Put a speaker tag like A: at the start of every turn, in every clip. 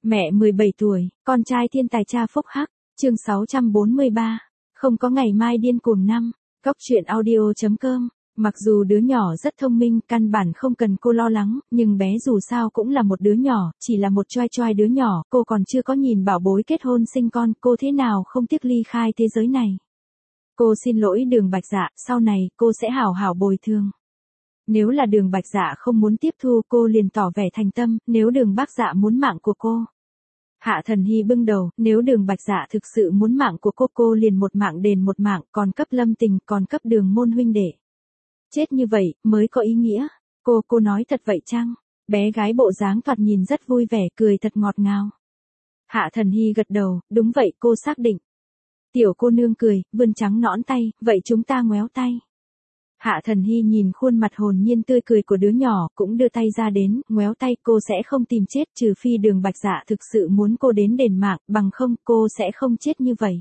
A: Mẹ 17 tuổi, con trai thiên tài cha phúc hắc, chương 643. Không có ngày mai điên cuồng năm. Cóc truyện audio.com. Mặc dù đứa nhỏ rất thông minh, căn bản không cần cô lo lắng, nhưng bé dù sao cũng là một đứa nhỏ, chỉ là một choai choai đứa nhỏ, cô còn chưa có nhìn bảo bối kết hôn sinh con, cô thế nào không tiếc ly khai thế giới này. Cô xin lỗi Đường Bạch Dạ, sau này cô sẽ hảo hảo bồi thường. Nếu là Đường Bạch Dạ không muốn tiếp thu, cô liền tỏ vẻ thành tâm, nếu Đường Bác Dạ muốn mạng của cô. Hạ Thần Hy bưng đầu, nếu Đường Bạch Dạ thực sự muốn mạng của cô liền một mạng đền một mạng, còn cấp Lâm Tình, còn cấp Đường môn huynh đệ. Chết như vậy, mới có ý nghĩa. Cô nói thật vậy chăng? Bé gái bộ dáng thoạt nhìn rất vui vẻ, cười thật ngọt ngào. Hạ Thần Hy gật đầu, đúng vậy, cô xác định. Tiểu cô nương cười, vươn trắng nõn tay, vậy chúng ta ngoéo tay. Hạ Thần Hy nhìn khuôn mặt hồn nhiên tươi cười của đứa nhỏ, cũng đưa tay ra đến, ngoéo tay, cô sẽ không tìm chết, trừ phi Đường Bạch Dạ thực sự muốn cô đến đền mạng, bằng không, cô sẽ không chết như vậy.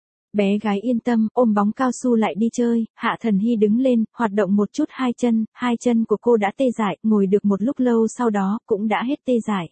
A: Bé gái yên tâm, ôm bóng cao su lại đi chơi. Hạ Thần Hy đứng lên, hoạt động một chút hai chân của cô đã tê dại, ngồi được một lúc lâu sau đó, cũng đã hết tê dại.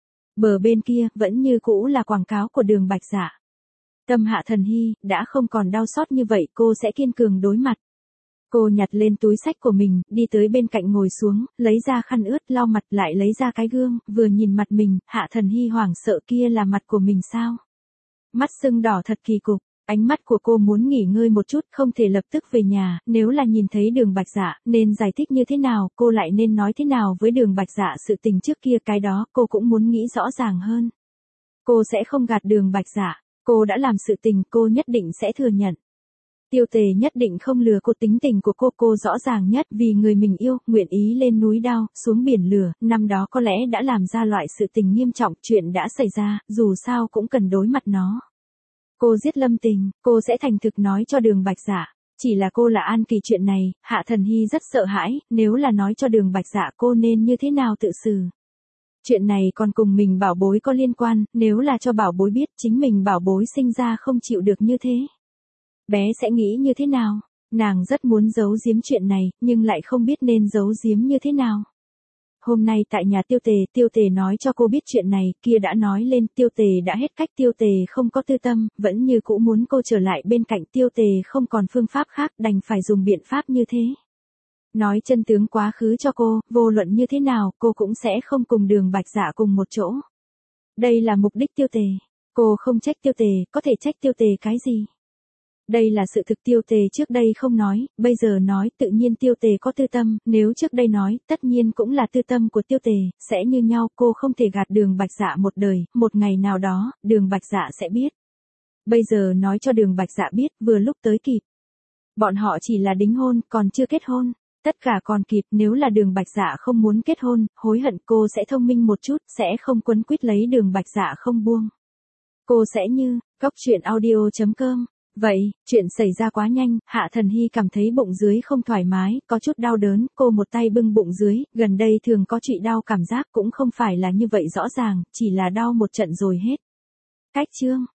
A: Bờ bên kia, vẫn như cũ là quảng cáo của Đường Bạch Dạ. Tâm Hạ Thần Hy, đã không còn đau xót như vậy, cô sẽ kiên cường đối mặt. Cô nhặt lên túi xách của mình, đi tới bên cạnh ngồi xuống, lấy ra khăn ướt lau mặt, lại lấy ra cái gương, vừa nhìn mặt mình, Hạ Thần Hy hoảng sợ, kia là mặt của mình sao? Mắt sưng đỏ thật kỳ cục. Ánh mắt của cô muốn nghỉ ngơi một chút, không thể lập tức về nhà, nếu là nhìn thấy Đường Bạch Dạ, nên giải thích như thế nào, cô lại nên nói thế nào với Đường Bạch Dạ sự tình trước kia, cái đó, cô cũng muốn nghĩ rõ ràng hơn. Cô sẽ không gạt Đường Bạch Dạ, cô đã làm sự tình, cô nhất định sẽ thừa nhận. Tiêu Tề nhất định không lừa cô, tính tình của cô rõ ràng nhất, vì người mình yêu, nguyện ý lên núi đao, xuống biển lửa, năm đó có lẽ đã làm ra loại sự tình nghiêm trọng, chuyện đã xảy ra, dù sao cũng cần đối mặt nó. Cô giết Lâm Tình, cô sẽ thành thực nói cho Đường Bạch Dạ. Chỉ là cô là An Kỳ chuyện này, Hạ Thần Hy rất sợ hãi, nếu là nói cho Đường Bạch Dạ cô nên như thế nào tự xử. Chuyện này còn cùng mình bảo bối có liên quan, nếu là cho bảo bối biết chính mình bảo bối sinh ra không chịu được như thế. Bé sẽ nghĩ như thế nào? Nàng rất muốn giấu giếm chuyện này, nhưng lại không biết nên giấu giếm như thế nào. Hôm nay tại nhà Tiêu Tề nói cho cô biết chuyện này, kia đã nói lên, Tiêu Tề đã hết cách, Tiêu Tề không có tư tâm, vẫn như cũ muốn cô trở lại bên cạnh, Tiêu Tề không còn phương pháp khác, đành phải dùng biện pháp như thế. Nói chân tướng quá khứ cho cô, vô luận như thế nào, cô cũng sẽ không cùng Đường Bạch Dạ cùng một chỗ. Đây là mục đích Tiêu Tề. Cô không trách Tiêu Tề, có thể trách Tiêu Tề cái gì? Đây là sự thực, Tiêu Tề trước đây không nói, bây giờ nói, tự nhiên Tiêu Tề có tư tâm, nếu trước đây nói, tất nhiên cũng là tư tâm của Tiêu Tề, sẽ như nhau, cô không thể gạt Đường Bạch Dạ một đời, một ngày nào đó, Đường Bạch Dạ sẽ biết. Bây giờ nói cho Đường Bạch Dạ biết, vừa lúc tới kịp. Bọn họ chỉ là đính hôn, còn chưa kết hôn, tất cả còn kịp, nếu là Đường Bạch Dạ không muốn kết hôn, hối hận, cô sẽ thông minh một chút, sẽ không quấn quýt lấy Đường Bạch Dạ không buông. Cô sẽ như, Cóc truyện audio.com. Vậy, chuyện xảy ra quá nhanh, Hạ Thần Hy cảm thấy bụng dưới không thoải mái, có chút đau đớn, cô một tay bưng bụng dưới, gần đây thường có trụy đau cảm giác cũng không phải là như vậy rõ ràng, chỉ là đau một trận rồi hết. Cách chương.